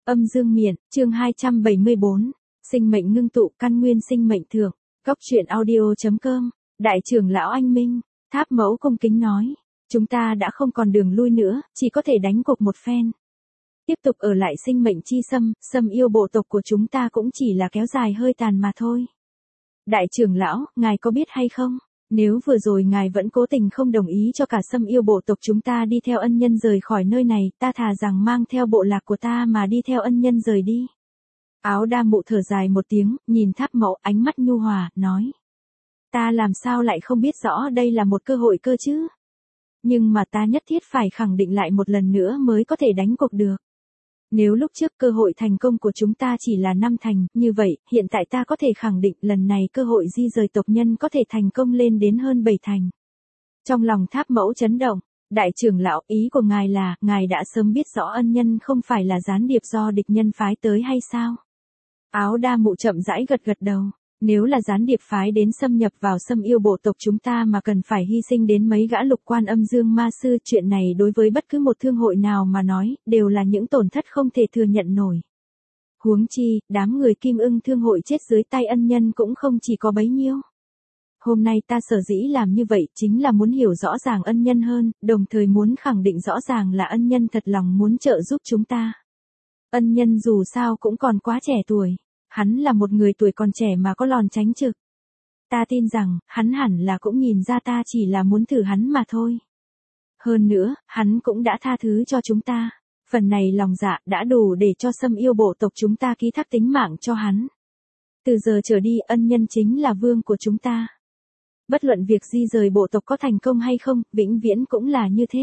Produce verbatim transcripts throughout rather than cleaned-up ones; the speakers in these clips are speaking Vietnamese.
Âm dương miện, chương hai trăm bảy mươi bốn. Sinh mệnh ngưng tụ, căn nguyên sinh mệnh thượng. Cốc truyện audio.com. Đại trưởng lão anh Minh, Tháp Mẫu cung kính nói. Chúng ta đã không còn đường lui nữa, chỉ có thể đánh cuộc một phen. Tiếp tục ở lại sinh mệnh chi xâm, xâm yêu bộ tộc của chúng ta cũng chỉ là kéo dài hơi tàn mà thôi. Đại trưởng lão, ngài có biết hay không? Nếu vừa rồi ngài vẫn cố tình không đồng ý cho cả xâm yêu bộ tộc chúng ta đi theo ân nhân rời khỏi nơi này, ta thà rằng mang theo bộ lạc của ta mà đi theo ân nhân rời đi. Áo đa mụ thở dài một tiếng, nhìn Tháp Mẫu ánh mắt nhu hòa, nói. Ta làm sao lại không biết rõ đây là một cơ hội cơ chứ? Nhưng mà ta nhất thiết phải khẳng định lại một lần nữa mới có thể đánh cuộc được. Nếu lúc trước cơ hội thành công của chúng ta chỉ là năm thành, như vậy, hiện tại ta có thể khẳng định lần này cơ hội di rời tộc nhân có thể thành công lên đến hơn bảy thành. Trong lòng Tháp Mẫu chấn động, đại trưởng lão, ý của ngài là, ngài đã sớm biết rõ ân nhân không phải là gián điệp do địch nhân phái tới hay sao? Áo đa mụ chậm rãi gật gật đầu. Nếu là gián điệp phái đến xâm nhập vào xâm yêu bộ tộc chúng ta mà cần phải hy sinh đến mấy gã lục quan âm dương ma sư, chuyện này đối với bất cứ một thương hội nào mà nói, đều là những tổn thất không thể thừa nhận nổi. Huống chi, đám người Kim Ưng thương hội chết dưới tay ân nhân cũng không chỉ có bấy nhiêu. Hôm nay ta sở dĩ làm như vậy chính là muốn hiểu rõ ràng ân nhân hơn, đồng thời muốn khẳng định rõ ràng là ân nhân thật lòng muốn trợ giúp chúng ta. Ân nhân dù sao cũng còn quá trẻ tuổi. Hắn là một người tuổi còn trẻ mà có lòn tránh trực. Ta tin rằng, hắn hẳn là cũng nhìn ra ta chỉ là muốn thử hắn mà thôi. Hơn nữa, hắn cũng đã tha thứ cho chúng ta. Phần này lòng dạ đã đủ để cho xâm yêu bộ tộc chúng ta ký thác tính mạng cho hắn. Từ giờ trở đi ân nhân chính là vương của chúng ta. Bất luận việc di rời bộ tộc có thành công hay không, vĩnh viễn cũng là như thế.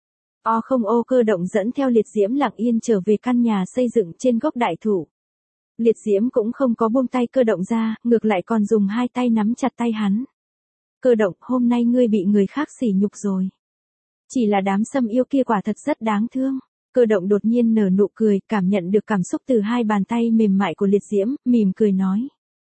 O không ô Cơ Động dẫn theo Liệt Diễm lặng yên trở về căn nhà xây dựng trên gốc đại thụ. Liệt Diễm cũng không có buông tay Cơ Động ra, ngược lại còn dùng hai tay nắm chặt tay hắn. Cơ Động, hôm nay ngươi bị người khác sỉ nhục rồi. Chỉ là đám xâm yêu kia quả thật rất đáng thương. Cơ Động đột nhiên nở nụ cười, cảm nhận được cảm xúc từ hai bàn tay mềm mại của Liệt Diễm, mỉm cười nói.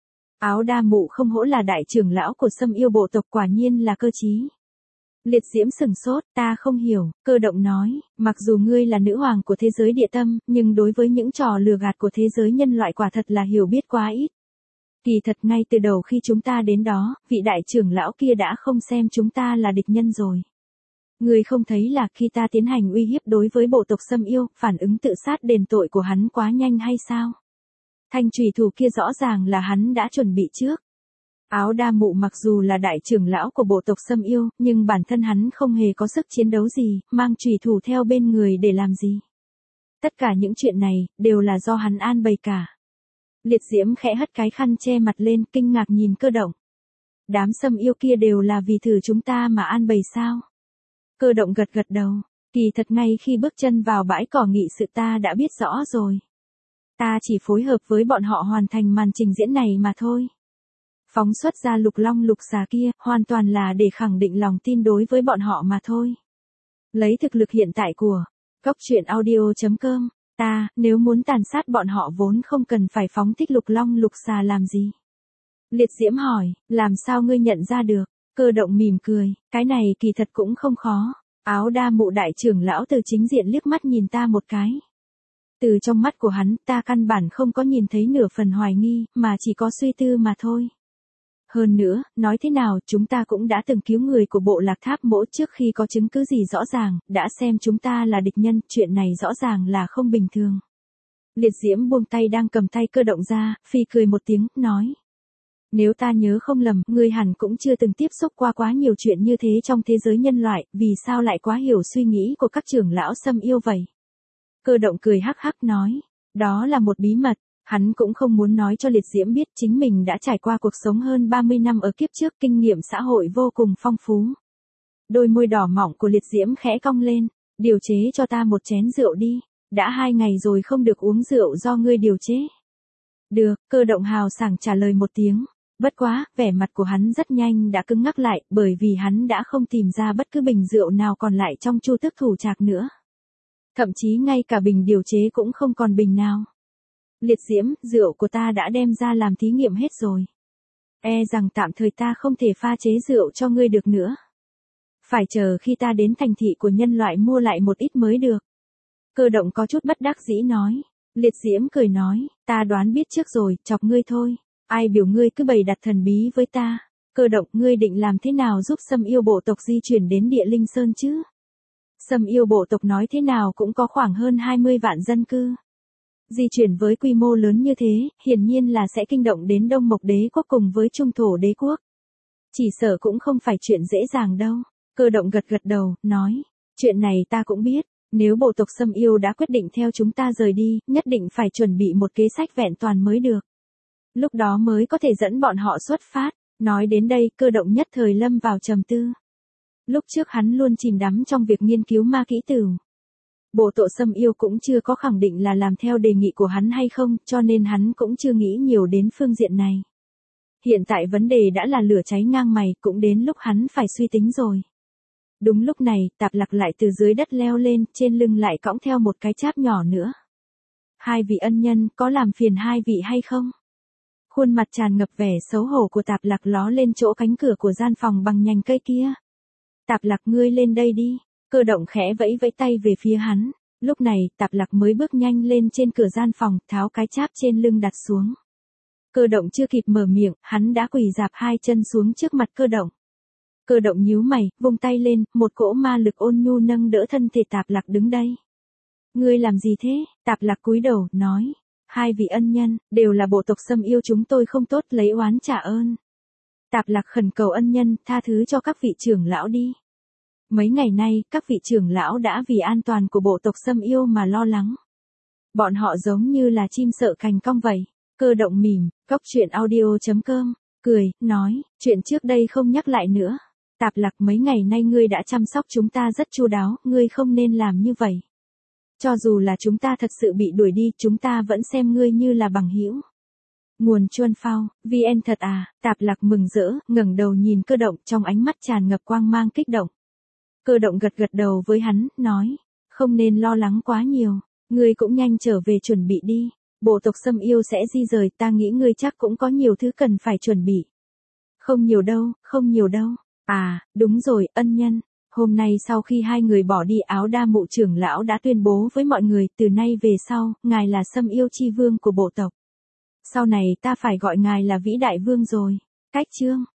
Áo đa mụ không hổ là đại trưởng lão của xâm yêu bộ tộc, quả nhiên là cơ trí. Liệt Diễm sừng sốt, ta không hiểu, Cơ Động nói, mặc dù ngươi là nữ hoàng của thế giới địa tâm, nhưng đối với những trò lừa gạt của thế giới nhân loại quả thật là hiểu biết quá ít. Kỳ thật ngay từ đầu khi chúng ta đến đó, vị đại trưởng lão kia đã không xem chúng ta là địch nhân rồi. Ngươi không thấy là khi ta tiến hành uy hiếp đối với bộ tộc xâm yêu, phản ứng tự sát đền tội của hắn quá nhanh hay sao? Thanh chùy thủ kia rõ ràng là hắn đã chuẩn bị trước. Áo đa mụ mặc dù là đại trưởng lão của bộ tộc xâm yêu, nhưng bản thân hắn không hề có sức chiến đấu gì, mang chùy thủ theo bên người để làm gì. Tất cả những chuyện này, đều là do hắn an bày cả. Liệt Diễm khẽ hất cái khăn che mặt lên, kinh ngạc nhìn Cơ Động. Đám xâm yêu kia đều là vì thử chúng ta mà an bày sao? Cơ Động gật gật đầu, kỳ thật ngay khi bước chân vào bãi cỏ nghị sự ta đã biết rõ rồi. Ta chỉ phối hợp với bọn họ hoàn thành màn trình diễn này mà thôi. Phóng xuất ra lục long lục xà kia, hoàn toàn là để khẳng định lòng tin đối với bọn họ mà thôi. Lấy thực lực hiện tại của Cốc truyện audio.com, ta, nếu muốn tàn sát bọn họ vốn không cần phải phóng thích lục long lục xà làm gì. Liệt Diễm hỏi, làm sao ngươi nhận ra được? Cơ Động mỉm cười, cái này kỳ thật cũng không khó. Áo đa mụ đại trưởng lão từ chính diện liếc mắt nhìn ta một cái. Từ trong mắt của hắn, ta căn bản không có nhìn thấy nửa phần hoài nghi, mà chỉ có suy tư mà thôi. Hơn nữa, nói thế nào, chúng ta cũng đã từng cứu người của bộ lạc Tháp Mẫu trước khi có chứng cứ gì rõ ràng, đã xem chúng ta là địch nhân, chuyện này rõ ràng là không bình thường. Liệt Diễm buông tay đang cầm tay Cơ Động ra, phi cười một tiếng, nói. Nếu ta nhớ không lầm, ngươi hẳn cũng chưa từng tiếp xúc qua quá nhiều chuyện như thế trong thế giới nhân loại, vì sao lại quá hiểu suy nghĩ của các trưởng lão xâm yêu vậy? Cơ Động cười hắc hắc nói, đó là một bí mật. Hắn cũng không muốn nói cho Liệt Diễm biết chính mình đã trải qua cuộc sống hơn ba mươi năm ở kiếp trước, kinh nghiệm xã hội vô cùng phong phú. Đôi môi đỏ mỏng của Liệt Diễm khẽ cong lên, điều chế cho ta một chén rượu đi, đã hai ngày rồi không được uống rượu do ngươi điều chế. Được, Cơ Động hào sảng trả lời một tiếng, bất quá, vẻ mặt của hắn rất nhanh đã cứng ngắc lại, bởi vì hắn đã không tìm ra bất cứ bình rượu nào còn lại trong chu tước thủ trạc nữa. Thậm chí ngay cả bình điều chế cũng không còn bình nào. Liệt Diễm, rượu của ta đã đem ra làm thí nghiệm hết rồi. E rằng tạm thời ta không thể pha chế rượu cho ngươi được nữa. Phải chờ khi ta đến thành thị của nhân loại mua lại một ít mới được. Cơ Động có chút bất đắc dĩ nói. Liệt diễm cười nói, ta đoán biết trước rồi, chọc ngươi thôi. Ai biểu ngươi cứ bày đặt thần bí với ta. Cơ động, ngươi định làm thế nào giúp Sâm yêu bộ tộc di chuyển đến địa linh sơn chứ? Sâm yêu bộ tộc nói thế nào cũng có khoảng hơn hai mươi vạn dân cư. Di chuyển với quy mô lớn như thế, hiển nhiên là sẽ kinh động đến Đông Mộc đế quốc cùng với Trung thổ đế quốc. Chỉ sợ cũng không phải chuyện dễ dàng đâu. Cơ động gật gật đầu, nói, chuyện này ta cũng biết, nếu bộ tộc Sâm yêu đã quyết định theo chúng ta rời đi, nhất định phải chuẩn bị một kế sách vẹn toàn mới được. Lúc đó mới có thể dẫn bọn họ xuất phát. Nói đến đây, cơ động nhất thời lâm vào trầm tư. Lúc trước hắn luôn chìm đắm trong việc nghiên cứu ma kỹ tử. Bộ tộc Sâm yêu cũng chưa có khẳng định là làm theo đề nghị của hắn hay không, cho nên hắn cũng chưa nghĩ nhiều đến phương diện này. Hiện tại vấn đề đã là lửa cháy ngang mày, cũng đến lúc hắn phải suy tính rồi. Đúng lúc này, Tạp Lạc lại từ dưới đất leo lên, trên lưng lại cõng theo một cái cháp nhỏ nữa. Hai vị ân nhân, có làm phiền hai vị hay không? Khuôn mặt tràn ngập vẻ xấu hổ của Tạp Lạc ló lên chỗ cánh cửa của gian phòng bằng nhành cây kia. Tạp Lạc, ngươi lên đây đi. Cơ động khẽ vẫy vẫy tay về phía hắn. Lúc này, Tạp Lạc mới bước nhanh lên trên cửa gian phòng, tháo cái cháp trên lưng đặt xuống. Cơ động chưa kịp mở miệng, hắn đã quỳ dạp hai chân xuống trước mặt cơ động. Cơ động nhíu mày, vung tay lên, một cỗ ma lực ôn nhu nâng đỡ thân thể Tạp Lạc đứng đây. Ngươi làm gì thế? Tạp Lạc cúi đầu, nói. Hai vị ân nhân, đều là bộ tộc Sâm yêu chúng tôi không tốt, lấy oán trả ơn. Tạp Lạc khẩn cầu ân nhân, tha thứ cho các vị trưởng lão đi. Mấy ngày nay, các vị trưởng lão đã vì an toàn của bộ tộc Sâm yêu mà lo lắng. Bọn họ giống như là chim sợ cành cong vậy. Cơ động mỉm, cóc truyện audio chấm com, cười, nói, chuyện trước đây không nhắc lại nữa. Tạp Lạc, mấy ngày nay ngươi đã chăm sóc chúng ta rất chu đáo, ngươi không nên làm như vậy. Cho dù là chúng ta thật sự bị đuổi đi, chúng ta vẫn xem ngươi như là bằng hữu. Nguồn Chuân Phao, vê en thật à? Tạp Lạc mừng rỡ, ngẩng đầu nhìn cơ động, trong ánh mắt tràn ngập quang mang kích động. Cơ động gật gật đầu với hắn, nói, không nên lo lắng quá nhiều, ngươi cũng nhanh trở về chuẩn bị đi. Bộ tộc Sâm yêu sẽ di rời, ta nghĩ ngươi chắc cũng có nhiều thứ cần phải chuẩn bị. Không nhiều đâu, không nhiều đâu. À, đúng rồi, ân nhân. Hôm nay sau khi hai người bỏ đi, Áo Đa Mụ trưởng lão đã tuyên bố với mọi người, từ nay về sau, ngài là Sâm yêu chi vương của bộ tộc. Sau này ta phải gọi ngài là vĩ đại vương rồi. Cách chương.